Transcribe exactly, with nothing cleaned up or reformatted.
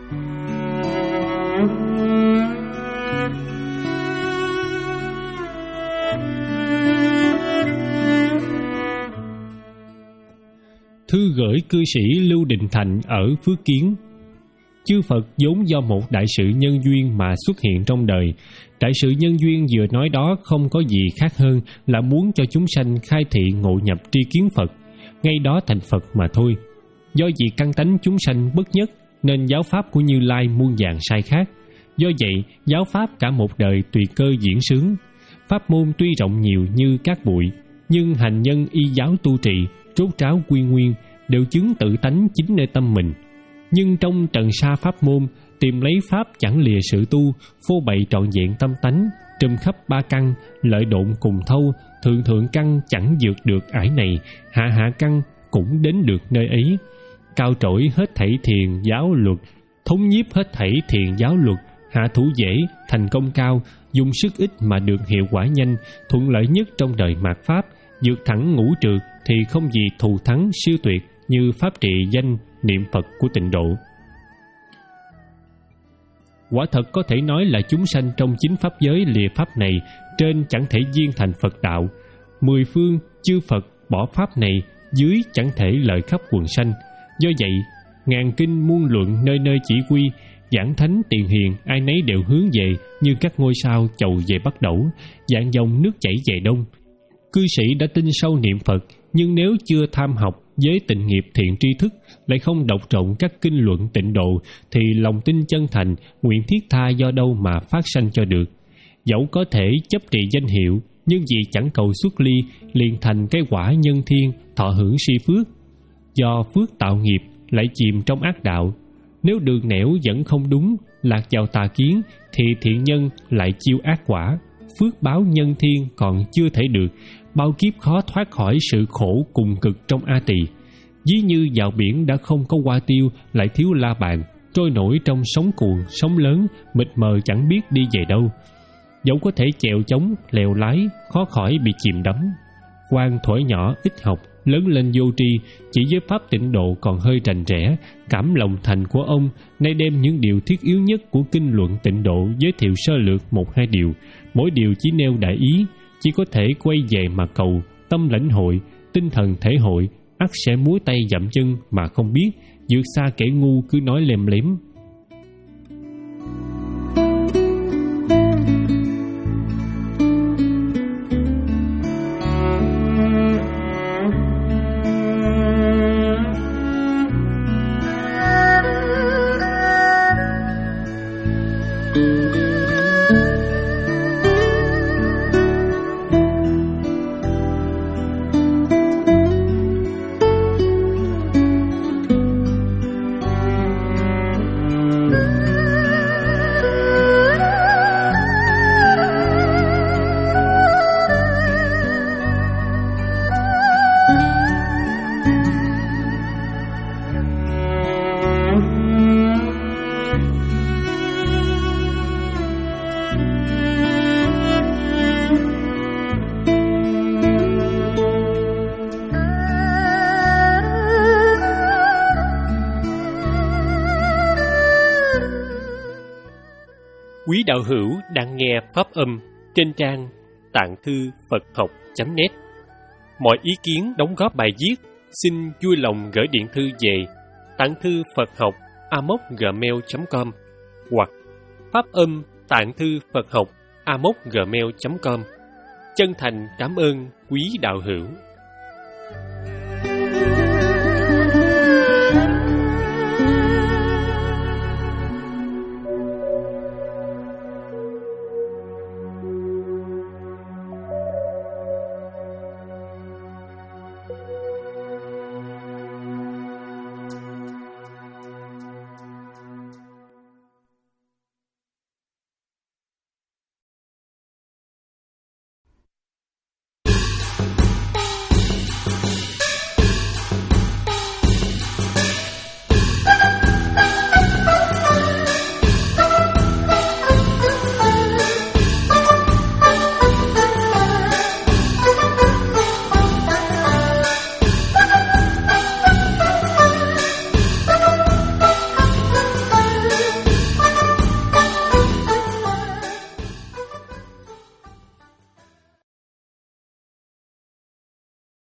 Thư gửi cư sĩ Lưu Định Thành ở Phước Kiến. Chư Phật vốn do một đại sự nhân duyên mà xuất hiện trong đời. Đại sự nhân duyên vừa nói đó không có gì khác hơn là muốn cho chúng sanh khai thị ngộ nhập tri kiến Phật, ngay đó thành Phật mà thôi. Do vì căn tánh chúng sanh bất nhất nên giáo pháp của Như Lai muôn vàn sai khác. Do vậy giáo pháp cả một đời tùy cơ diễn xướng. Pháp môn tuy rộng nhiều như cát bụi, nhưng hành nhân y giáo tu trì, rốt ráo quy nguyên, đều chứng tự tánh chính nơi tâm mình. Nhưng trong trần sa pháp môn, tìm lấy pháp chẳng lìa sự tu, phô bày trọn vẹn tâm tánh, trùm khắp ba căn, lợi độn cùng thâu, thượng thượng căn chẳng vượt được ải này, hạ hạ căn cũng đến được nơi ấy. Cao trỗi hết thảy thiền giáo luật, thống nhiếp hết thảy thiền giáo luật, hạ thủ dễ, thành công cao, dùng sức ít mà được hiệu quả nhanh, thuận lợi nhất trong đời mạt pháp, vượt thẳng ngũ trượt thì không gì thù thắng siêu tuyệt như pháp trị danh niệm Phật của Tịnh Độ. Quả thật có thể nói là chúng sanh trong chính pháp giới lìa pháp này, trên chẳng thể viên thành Phật đạo. Mười phương chư Phật bỏ pháp này, dưới chẳng thể lợi khắp quần sanh. Do vậy, ngàn kinh muôn luận nơi nơi chỉ quy, giảng thánh tiền hiền ai nấy đều hướng về như các ngôi sao chầu về Bắc Đẩu, dạng dòng nước chảy về Đông. Cư sĩ đã tin sâu niệm Phật, nhưng nếu chưa tham học với tịnh nghiệp thiện tri thức, lại không đọc trộn các kinh luận tịnh độ, thì lòng tin chân thành, nguyện thiết tha do đâu mà phát sanh cho được. Dẫu có thể chấp trì danh hiệu, nhưng vì chẳng cầu xuất ly, liền thành cái quả nhân thiên, thọ hưởng si phước. Do phước tạo nghiệp, lại chìm trong ác đạo. Nếu đường nẻo vẫn không đúng, lạc vào tà kiến, thì thiện nhân lại chiêu ác quả. Phước báo nhân thiên còn chưa thể được, bao kiếp khó thoát khỏi sự khổ cùng cực trong A Tỳ. Ví như vào biển đã không có hoa tiêu, lại thiếu la bàn, trôi nổi trong sóng cuồn, sóng lớn, mịt mờ chẳng biết đi về đâu. Dẫu có thể chèo chống, lèo lái, khó khỏi bị chìm đắm. Quan thuở nhỏ ít học, lớn lên vô tri, chỉ với pháp tịnh độ còn hơi rành rẽ. Cảm lòng thành của ông nay đem những điều thiết yếu nhất của kinh luận tịnh độ giới thiệu sơ lược một hai điều, mỗi điều chỉ nêu đại ý, chỉ có thể quay về mà cầu, tâm lãnh hội, tinh thần thể hội, ắt sẽ múa tay dậm chân mà không biết, vượt xa kẻ ngu cứ nói lem lém. Quý đạo hữu đang nghe pháp âm trên trang tạng thư Phật học chấm net. Mọi ý kiến đóng góp bài viết xin vui lòng gửi điện thư về tạng thư Phật học a mốc gmail chấm com hoặc pháp âm tạng thư Phật học a mốc gmail chấm com. Chân thành cảm ơn quý đạo hữu.